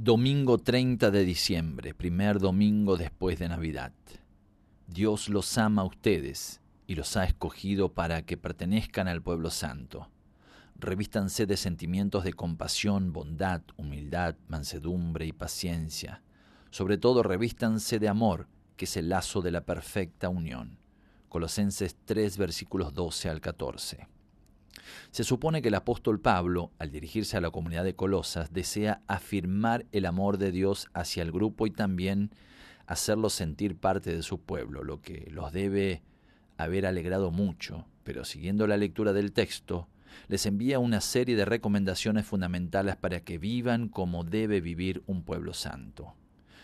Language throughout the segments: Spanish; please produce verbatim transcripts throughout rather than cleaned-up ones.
Domingo treinta de diciembre, primer domingo después de Navidad. Dios los ama a ustedes y los ha escogido para que pertenezcan al pueblo santo. Revístanse de sentimientos de compasión, bondad, humildad, mansedumbre y paciencia. Sobre todo, revístanse de amor, que es el lazo de la perfecta unión. Colosenses tres, versículos doce al catorce. Se supone que el apóstol Pablo, al dirigirse a la comunidad de Colosas, desea afirmar el amor de Dios hacia el grupo y también hacerlos sentir parte de su pueblo, lo que los debe haber alegrado mucho, pero siguiendo la lectura del texto, les envía una serie de recomendaciones fundamentales para que vivan como debe vivir un pueblo santo.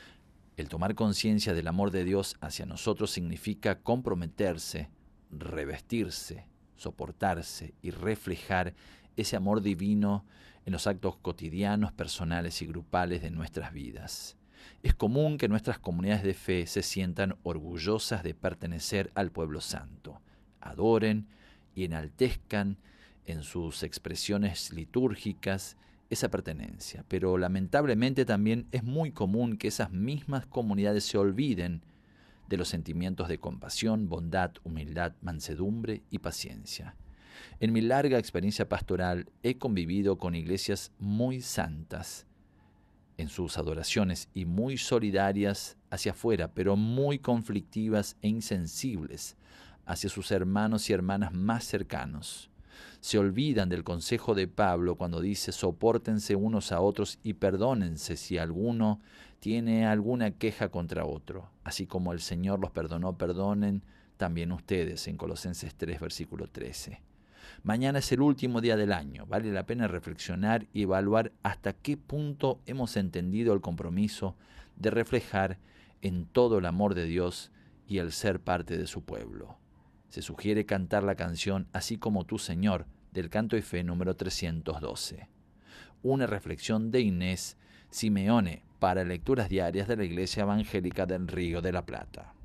El tomar conciencia del amor de Dios hacia nosotros significa comprometerse, revestirse, soportarse y reflejar ese amor divino en los actos cotidianos, personales y grupales de nuestras vidas. Es común que nuestras comunidades de fe se sientan orgullosas de pertenecer al pueblo santo, adoren y enaltezcan en sus expresiones litúrgicas esa pertenencia, pero lamentablemente también es muy común que esas mismas comunidades se olviden de los sentimientos de compasión, bondad, humildad, mansedumbre y paciencia. En mi larga experiencia pastoral he convivido con iglesias muy santas en sus adoraciones y muy solidarias hacia afuera, pero muy conflictivas e insensibles hacia sus hermanos y hermanas más cercanos. Se olvidan del consejo de Pablo cuando dice: sopórtense unos a otros y perdónense si alguno tiene alguna queja contra otro. Así como el Señor los perdonó, perdonen también ustedes, en Colosenses tres, versículo trece. Mañana es el último día del año. Vale la pena reflexionar y evaluar hasta qué punto hemos entendido el compromiso de reflejar en todo el amor de Dios y el ser parte de su pueblo. Se sugiere cantar la canción Así como tú, Señor, del Canto y Fe número trescientos doce. Una reflexión de Inés Simeone para lecturas diarias de la Iglesia Evangélica del Río de la Plata.